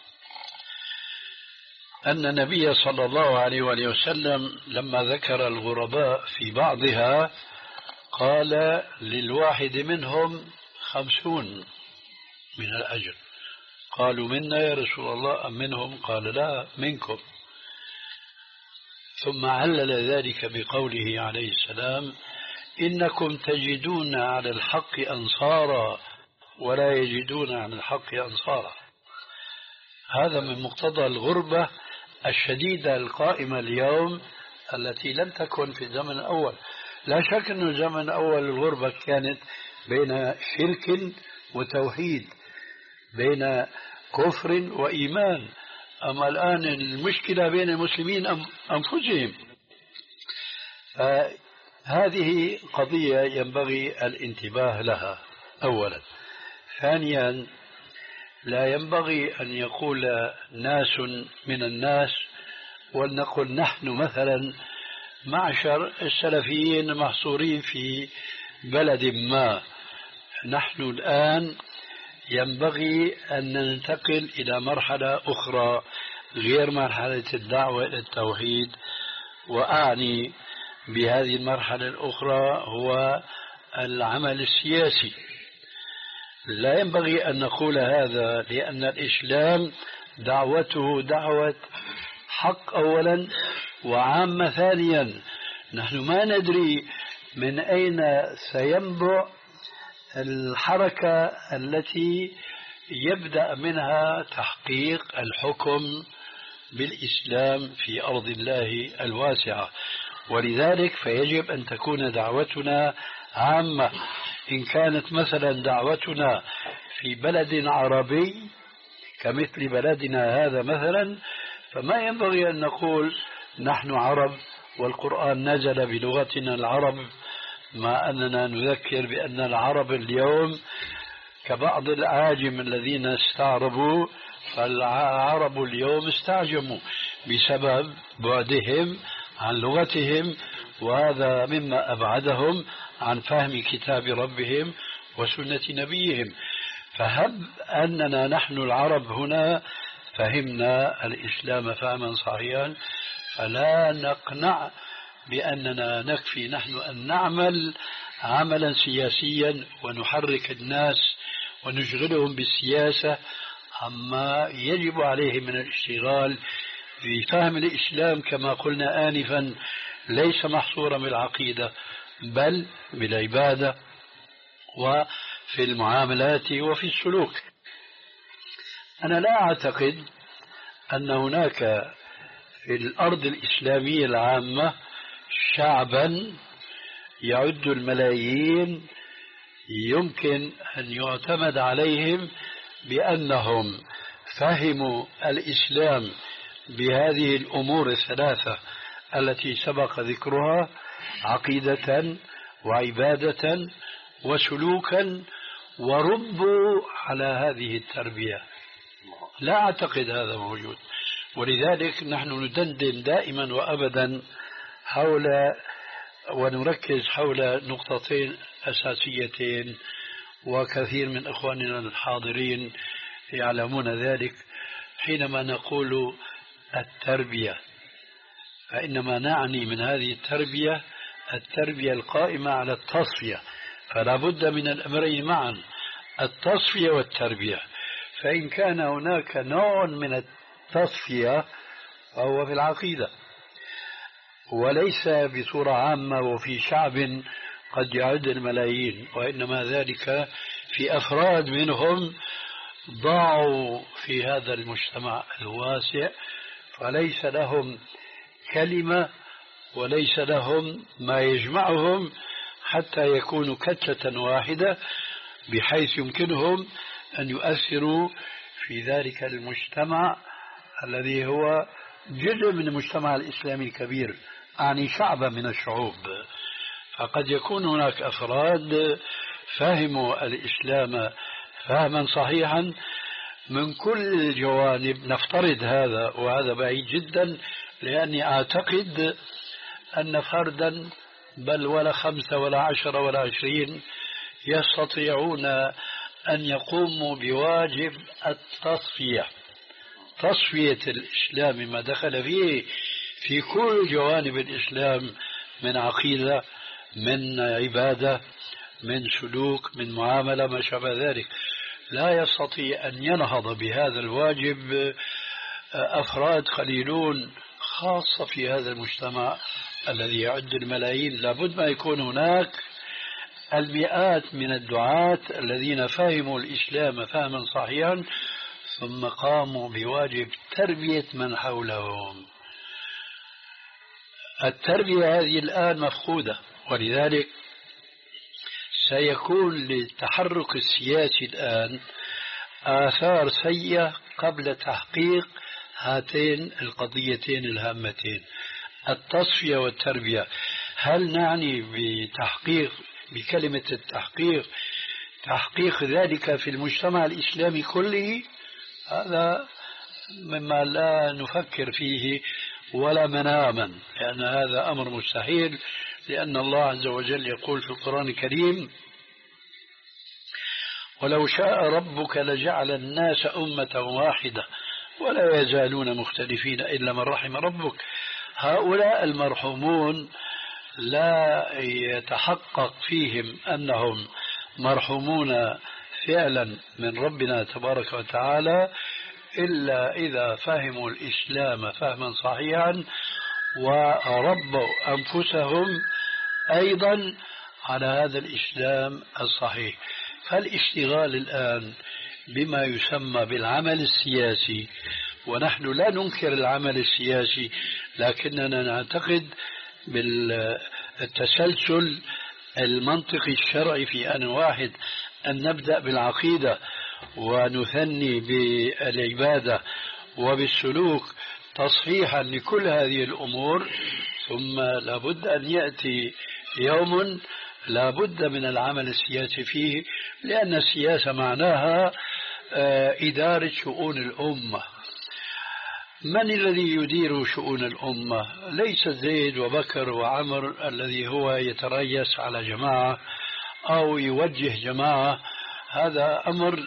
أن النبي صلى الله عليه وآله وسلم لما ذكر الغرباء في بعضها قال للواحد منهم خمسون من الأجر. قالوا منا يا رسول الله أم منهم؟ قال لا منكم. ثم علل ذلك بقوله عليه السلام إنكم تجدون على الحق أنصارا ولا يجدون على الحق أنصارا. هذا من مقتضى الغربة الشديدة القائمة اليوم التي لم تكن في الزمن الأول. لا شك أن الزمن الأول الغربة كانت بين شرك وتوحيد، بين كفر وإيمان. أما الآن المشكلة بين المسلمين أنفسهم. فهذه قضية ينبغي الانتباه لها أولا. ثانيا لا ينبغي أن يقول ناس من الناس، ولنقل نحن مثلا معشر السلفيين محصورين في بلد ما، نحن الآن ينبغي أن ننتقل إلى مرحلة أخرى غير مرحلة الدعوة إلى التوحيد. وأعني بهذه المرحلة الأخرى هو العمل السياسي. لا ينبغي أن نقول هذا لأن الإسلام دعوته دعوة حق أولا وعامة ثانيا. نحن ما ندري من أين سينبع الحركة التي يبدأ منها تحقيق الحكم بالإسلام في أرض الله الواسعة. ولذلك فيجب أن تكون دعوتنا عامة. إن كانت مثلا دعوتنا في بلد عربي كمثل بلدنا هذا مثلا، فما ينبغي أن نقول نحن عرب والقرآن نزل بلغتنا العرب، مع أننا نذكر بأن العرب اليوم كبعض الأعاجم الذين استعربوا، فالعرب اليوم استعجموا بسبب بعدهم عن لغتهم، وهذا مما أبعدهم عن فهم كتاب ربهم وسنة نبيهم. فهب أننا نحن العرب هنا فهمنا الإسلام فهما صحيحا، فلا نقنع بأننا نكفي نحن أن نعمل عملا سياسيا ونحرك الناس ونشغلهم بالسياسة عما يجب عليهم من الاشتغال بفهم الإسلام كما قلنا آنفا، ليس محصورا بالعقيدة بل بالعبادة وفي المعاملات وفي السلوك. أنا لا أعتقد أن هناك في الأرض الإسلامية العامة شعبا يعد الملايين يمكن أن يعتمد عليهم بأنهم فهموا الإسلام بهذه الأمور الثلاثة التي سبق ذكرها: عقيدة وعبادة وسلوكا، وربوا على هذه التربية. لا أعتقد هذا موجود. ولذلك نحن ندندن دائما وأبدا حول ونركز حول نقطتين أساسيتين، وكثير من إخواننا الحاضرين يعلمون ذلك. حينما نقول التربية فإنما نعني من هذه التربية التربية القائمة على التصفية، فلا بد من الأمرين معا، التصفية والتربية. فإن كان هناك نوع من التصفية فهو في العقيدة، وليس بصورة عامة وفي شعب قد يعد الملايين، وإنما ذلك في أفراد منهم ضاعوا في هذا المجتمع الواسع، فليس لهم كلمة وليس لهم ما يجمعهم حتى يكونوا كتلة واحدة بحيث يمكنهم أن يؤثروا في ذلك المجتمع الذي هو جزء من المجتمع الإسلامي الكبير، أعني شعبا من الشعوب. فقد يكون هناك أفراد فهموا الإسلام فهما صحيحا من كل الجوانب، نفترض هذا، وهذا بعيد جدا، لأني أعتقد أن فردا بل ولا خمسة ولا عشرة ولا عشرين يستطيعون أن يقوموا بواجب التصفية، تصفية الإسلام ما دخل فيه في كل جوانب الإسلام من عقيدة، من عبادة، من سلوك، من معاملة، ما شابه ذلك. لا يستطيع أن ينهض بهذا الواجب أفراد قليلون، خاصة في هذا المجتمع الذي يعد الملايين. لابد ما يكون هناك المئات من الدعاة الذين فهموا الإسلام فهما صحيحا ثم قاموا بواجب تربية من حولهم. التربية هذه الآن مفقودة، ولذلك سيكون للتحرك السياسي الآن آثار سيئة قبل تحقيق هاتين القضيتين الهامتين، التصفية والتربية. هل نعني بتحقيق بكلمة التحقيق تحقيق ذلك في المجتمع الإسلامي كله؟ هذا مما لا نفكر فيه ولا مناما، لأن هذا أمر مستحيل، لأن الله عز وجل يقول في القرآن الكريم: ولو شاء ربك لجعل الناس أمة واحدة ولا يزالون مختلفين إلا من رحم ربك. هؤلاء المرحومون لا يتحقق فيهم أنهم مرحومون فعلا من ربنا تبارك وتعالى إلا إذا فهموا الإسلام فهما صحيحا وربوا أنفسهم أيضا على هذا الإسلام الصحيح. فالاشتغال الآن بما يسمى بالعمل السياسي، ونحن لا ننكر العمل السياسي، لكننا نعتقد بالتسلسل المنطقي الشرعي في آن واحد، أن نبدأ بالعقيدة ونثني بالعبادة وبالسلوك تصحيحا لكل هذه الأمور، ثم لابد أن يأتي يوم لابد من العمل السياسي فيه، لأن السياسة معناها إدارة شؤون الأمة. من الذي يدير شؤون الأمة؟ ليس زيد وبكر وعمر الذي هو يتريس على جماعة أو يوجه جماعة، هذا أمر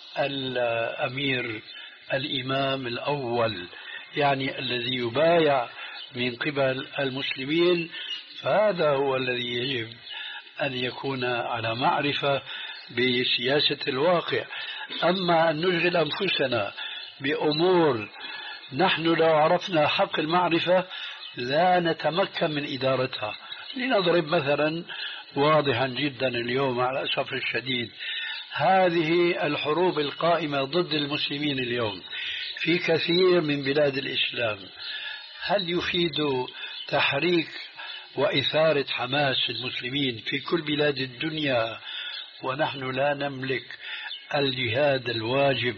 الأمير الإمام الأول، يعني الذي يبايع من قبل المسلمين، فهذا هو الذي يجب أن يكون على معرفة بسياسة الواقع. أما أن نشغل أنفسنا بأمور نحن لو عرفنا حق المعرفة لا نتمكن من إدارتها. لنضرب مثلا واضحا جدا اليوم على الأسف الشديد، هذه الحروب القائمة ضد المسلمين اليوم في كثير من بلاد الإسلام، هل يفيد تحريك وإثارة حماس المسلمين في كل بلاد الدنيا ونحن لا نملك الجهاد الواجب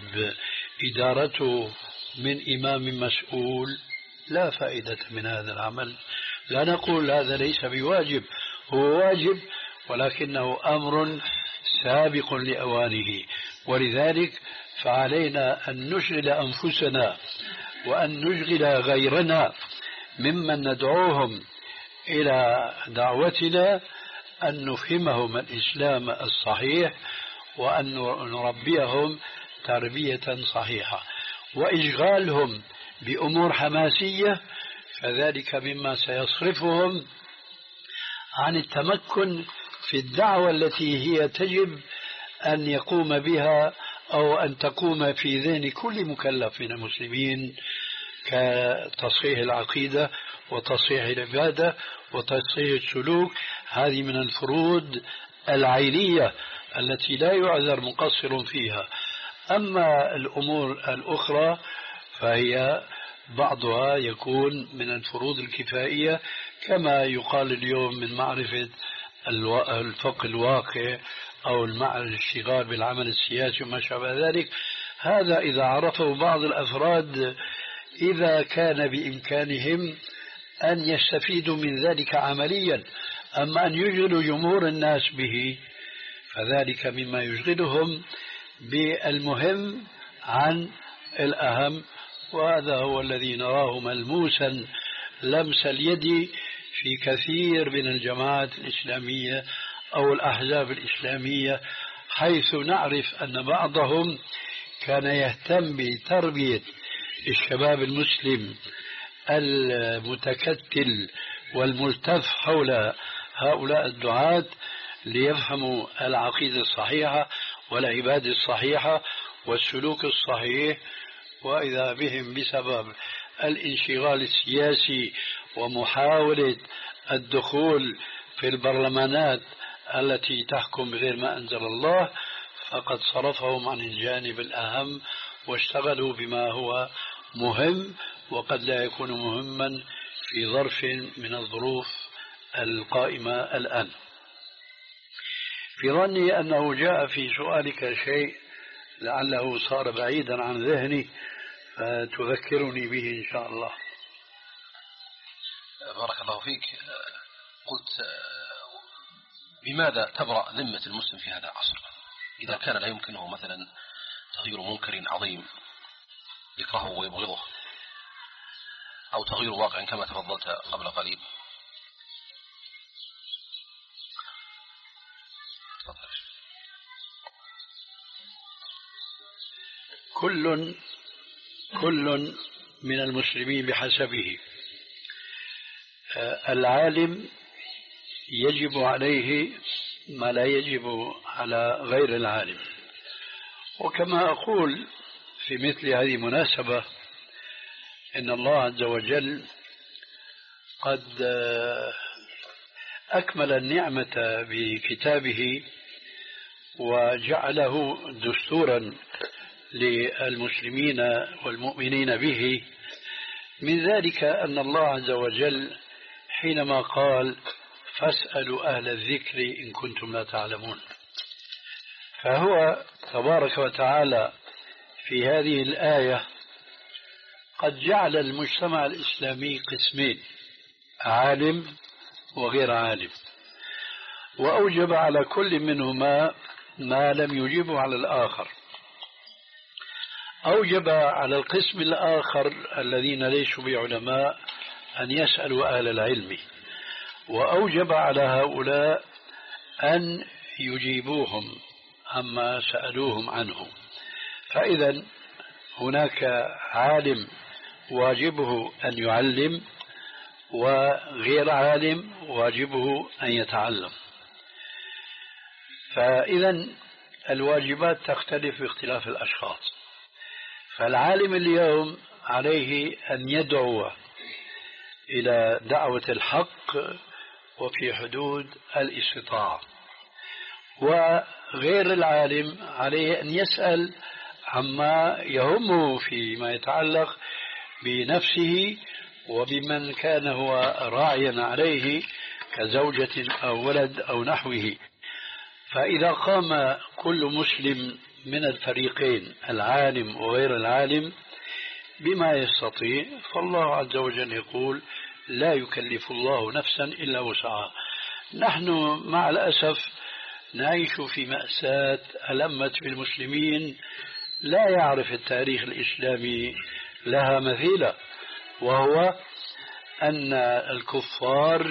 إدارته من إمام مسؤول؟ لا فائدة من هذا العمل. لا نقول هذا ليس بواجب، هو واجب، ولكنه أمر سابق لأوانه. ولذلك فعلينا أن نشغل أنفسنا وأن نشغل غيرنا ممن ندعوهم إلى دعوتنا، أن نفهمهم الإسلام الصحيح وأن نربيهم تربية صحيحة. وإشغالهم بأمور حماسية فذلك مما سيصرفهم عن التمكن في الدعوة التي هي تجب أن يقوم بها أو أن تقوم في ذهن كل مكلف من المسلمين، كتصحيح العقيدة وتصحيح العبادة وتصحيح السلوك. هذه من الفروض العينية التي لا يعذر مقصر فيها. أما الأمور الأخرى فهي بعضها يكون من الفروض الكفائية، كما يقال اليوم من معرفة الفقه الواقع أو الاشتغال بالعمل السياسي وما شابه ذلك. هذا إذا عرفه بعض الأفراد، إذا كان بإمكانهم أن يستفيدوا من ذلك عمليا. أما أن يشغلوا جمهور الناس به فذلك مما يشغلهم بالمهم عن الأهم، وهذا هو الذي نراه ملموسا لمس اليد في كثير من الجماعات الإسلامية أو الأحزاب الإسلامية، حيث نعرف أن بعضهم كان يهتم بتربية الشباب المسلم المتكتل والملتف حول هؤلاء الدعاة ليفهموا العقيدة الصحيحة والعبادة الصحيحة والسلوك الصحيح. وإذا بهم بسبب الانشغال السياسي ومحاولة الدخول في البرلمانات التي تحكم بغير ما أنزل الله فقد صرفهم عن الجانب الأهم واشتغلوا بما هو مهم وقد لا يكون مهما في ظرف من الظروف القائمة الآن. في ظني أنه جاء في سؤالك شيء لعله صار بعيدا عن ذهني فتذكرني به إن شاء الله. بارك الله فيك. قلت بماذا تبرأ ذمة المسلم في هذا العصر إذا كان لا يمكنه مثلا تغيير منكر عظيم يكرهه ويبغضه أو تغيير واقع كما تفضلت قبل قليل؟ كل كل من المسلمين بحسبه. العالم يجب عليه ما لا يجب على غير العالم. وكما أقول في مثل هذه المناسبة إن الله عز وجل قد أكمل النعمة بكتابه وجعله دستورا للمسلمين والمؤمنين به. من ذلك أن الله عز وجل حينما قال فاسألوا أهل الذكر إن كنتم لا تعلمون، فهو تبارك وتعالى في هذه الآية قد جعل المجتمع الإسلامي قسمين، عالم وغير عالم، وأوجب على كل منهما ما لم يجيبه على الآخر. أوجب على القسم الآخر الذين ليسوا بعلماء أن يسألوا أهل العلم، وأوجب على هؤلاء أن يجيبوهم عما سألوهم عنه. فإذا هناك عالم واجبه أن يعلم، وغير عالم واجبه أن يتعلم. فإذا الواجبات تختلف باختلاف الأشخاص. فالعالم اليوم عليه أن يدعو إلى دعوة الحق وفي حدود الاستطاعة، وغير العالم عليه أن يسأل عما يهمه فيما يتعلق بنفسه وبمن كان هو راعيا عليه كزوجة أو ولد أو نحوه. فإذا قام كل مسلم من الفريقين العالم وغير العالم بما يستطيع، فالله عز وجل يقول لا يكلف الله نفسا إلا وسعها. نحن مع الأسف نعيش في مأساة ألمت بالمسلمين لا يعرف التاريخ الإسلامي لها مثيلة، وهو أن الكفار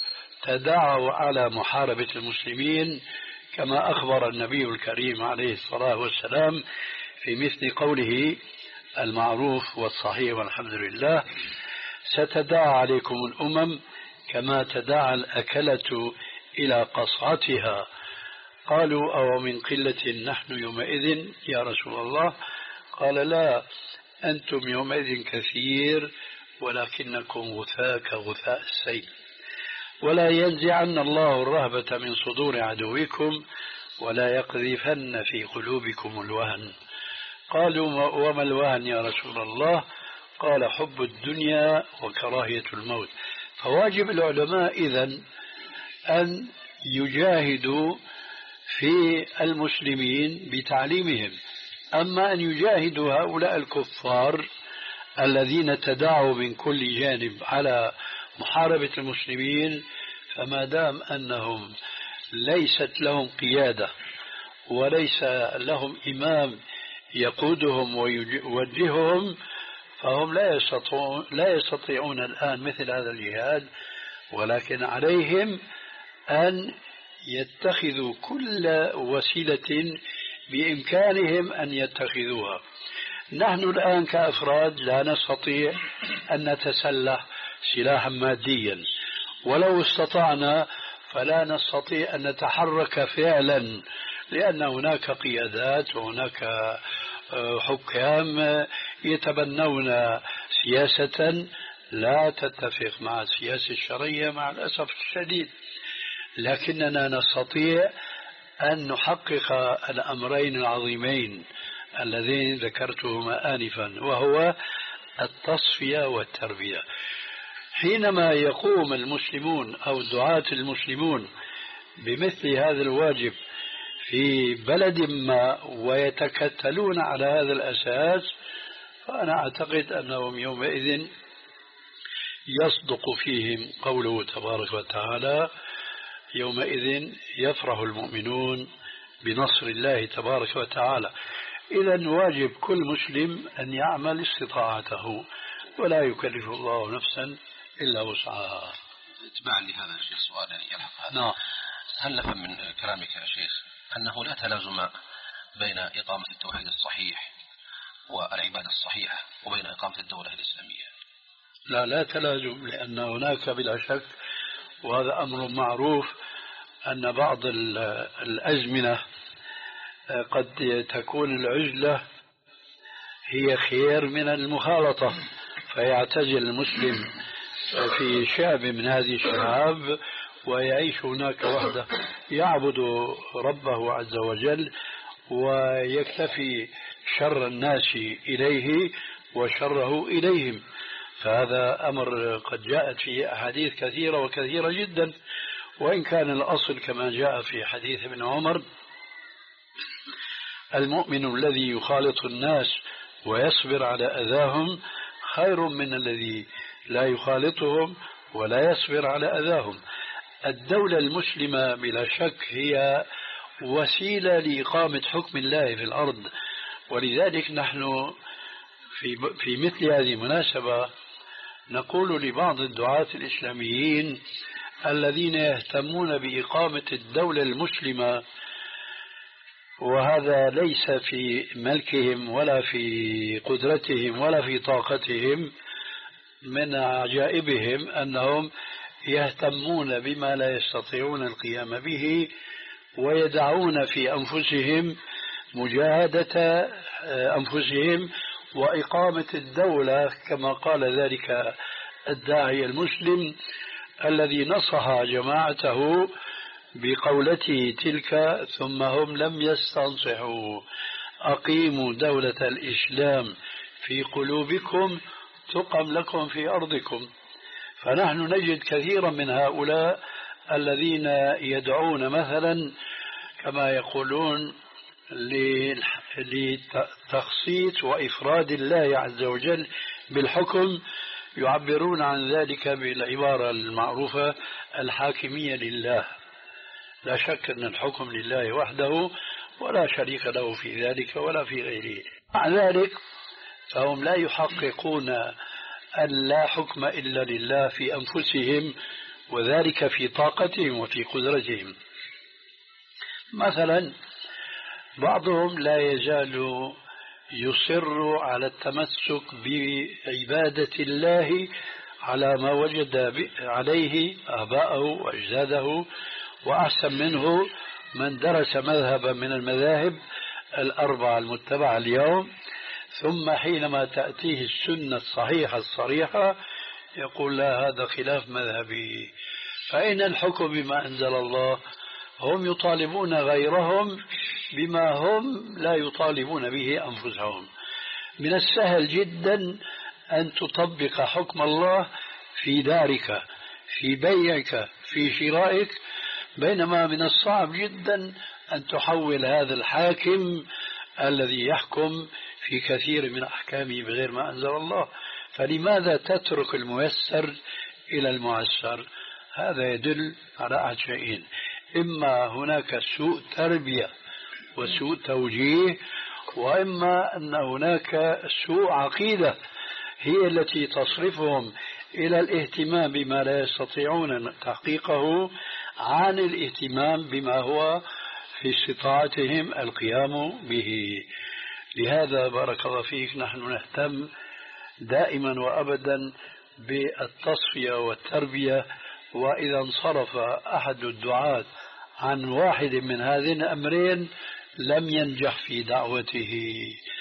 تداعوا على محاربة المسلمين كما أخبر النبي الكريم عليه الصلاة والسلام في مثل قوله المعروف والصحيح والحمد لله: ستداعى عليكم الأمم كما تداعى الأكلة إلى قصعتها. قالوا أو من قلة نحن يومئذ يا رسول الله؟ قال لا، أنتم يومئذ كثير ولكنكم غثاء كغثاء السيل. ولا ينزعن الله الرهبة من صدور عدوكم ولا يقذفن في قلوبكم الوهن. قالوا وما الوهن يا رسول الله؟ قال حب الدنيا وكراهية الموت. فواجب العلماء إذن أن يجاهدوا في المسلمين بتعليمهم. أما أن يجاهدوا هؤلاء الكفار الذين تداعوا من كل جانب على محاربة المسلمين، فما دام أنهم ليست لهم قيادة وليس لهم إمام يقودهم ويوجههم، فهم لا يستطيعون, لا يستطيعون الآن مثل هذا الجهاد، ولكن عليهم أن يتخذوا كل وسيلة بإمكانهم أن يتخذوها. نحن الآن كأفراد لا نستطيع أن نتسلح سلاحا ماديا، ولو استطعنا فلا نستطيع أن نتحرك فعلا، لأن هناك قيادات وهناك حكام يتبنون سياسة لا تتفق مع السياسة الشرعية مع الأسف الشديد. لكننا نستطيع أن نحقق الأمرين العظيمين اللذين ذكرتهما آنفا، وهو التصفية والتربية. حينما يقوم المسلمون أو دعاة المسلمون بمثل هذا الواجب في بلد ما ويتكتلون على هذا الأساس، فأنا أعتقد أنهم يومئذ يصدق فيهم قوله تبارك وتعالى: يومئذ يفرح المؤمنون بنصر الله تبارك وتعالى. إذن واجب كل مسلم أن يعمل استطاعته، ولا يكلف الله نفسا إلا وسعها. اتباعا لهذا الشيخ سؤال يلحق هذا. نعم. هل نفهم من كلامك يا شيخ أنه لا تلازم بين إقامة التوحيد الصحيح والعبادة الصحيحة وبين إقامة الدولة الإسلامية؟ لا لا تلازم، لأن هناك بلا شك، وهذا أمر معروف، أن بعض الأزمنة قد تكون العزلة هي خير من المخالطة، فيعتزل المسلم في شعب من هذه الشعاب ويعيش هناك وحده، يعبد ربه عز وجل ويكتفي شر الناس إليه وشره إليهم. فهذا أمر قد جاءت فيه أحاديث كثيرة وكثيرة جدا، وإن كان الأصل كما جاء في حديث ابن عمر: المؤمن الذي يخالط الناس ويصبر على أذاهم خير من الذي لا يخالطهم ولا يصبر على أذاهم. الدولة المسلمة بلا شك هي وسيلة لإقامة حكم الله في الأرض، ولذلك نحن في في مثل هذه المناسبة نقول لبعض الدعاة الإسلاميين الذين يهتمون بإقامة الدولة المسلمة، وهذا ليس في ملكهم ولا في قدرتهم ولا في طاقتهم، من عجائبهم أنهم يهتمون بما لا يستطيعون القيام به، ويدعون في أنفسهم مجاهدة أنفسهم وإقامة الدولة كما قال ذلك الداعي المسلم الذي نصح جماعته بقولته تلك: ثم هم لم يستنصحوا، أقيموا دولة الإسلام في قلوبكم تقم لكم في أرضكم. فنحن نجد كثيرا من هؤلاء الذين يدعون مثلا كما يقولون لتخصيص وإفراد الله عز وجل بالحكم، يعبرون عن ذلك بالعبارة المعروفة: الحاكمية لله. لا شك أن الحكم لله وحده ولا شريك له في ذلك ولا في غيره. مع ذلك فهم لا يحققون أن لا حكم إلا لله في أنفسهم، وذلك في طاقتهم وفي قدرتهم. مثلا بعضهم لا يزال يصر على التمسك بعبادة الله على ما وجد عليه آباءه وأجداده، وأحسن منه من درس مذهبا من المذاهب الأربعة المتبعة اليوم، ثم حينما تأتيه السنة الصحيحة الصريحة يقول: لا، هذا خلاف مذهبي. فإن الحكم بما أنزل الله؟ هم يطالبون غيرهم بما هم لا يطالبون به أنفسهم. من السهل جدا أن تطبق حكم الله في دارك، في بيعك، في شرائك، بينما من الصعب جدا أن تحول هذا الحاكم الذي يحكم في كثير من أحكامه بغير ما أنزل الله. فلماذا تترك الميسر إلى المعسر؟ هذا يدل على أحد شيئين: إما هناك سوء تربية وسوء توجيه، وإما أن هناك سوء عقيدة هي التي تصرفهم إلى الاهتمام بما لا يستطيعون تحقيقه عن الاهتمام بما هو في استطاعتهم القيام به. لهذا بارك الله فيك نحن نهتم دائما وأبدا بالتصفية والتربية، وإذا انصرف أحد الدعاة عن واحد من هذين الأمرين لم ينجح في دعوته.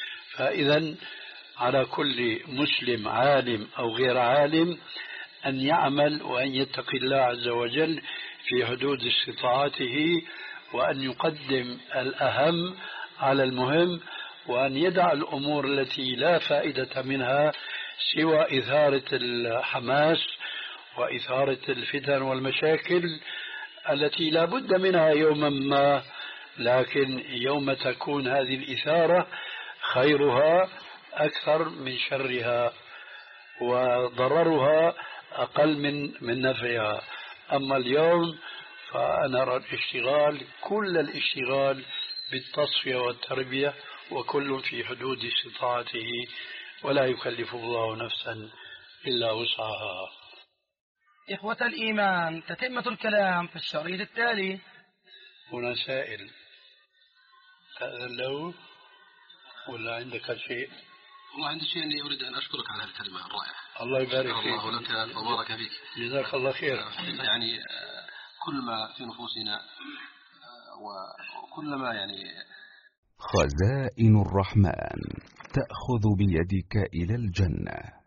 فإذا على كل مسلم عالم أو غير عالم أن يعمل وأن يتقي الله عز وجل في حدود استطاعته، وأن يقدم الأهم على المهم، وأن يدع الأمور التي لا فائدة منها سوى إثارة الحماس وإثارة الفتن والمشاكل التي لا بد منها يوما ما، لكن يوم تكون هذه الإثارة خيرها أكثر من شرها وضررها أقل من من نفعها. أما اليوم فأنا أرى الاشتغال كل الاشتغال بالتصفية والتربية، وكل في حدود استطاعته، ولا يكلف الله نفسا إلا وسعها. إخوة الإيمان، تتمة الكلام في الشريط التالي. هنا سائل، تأذن له ولا عندك شيء؟ والله عندي شيء أني أريد أن أشكرك على الكلمة الرائعة. الله يبارك فيك. الله لك وبارك فيك. جزاك الله خير. يعني كل ما في نفوسنا وكل ما يعني خزائن الرحمن تأخذ بيدك إلى الجنة.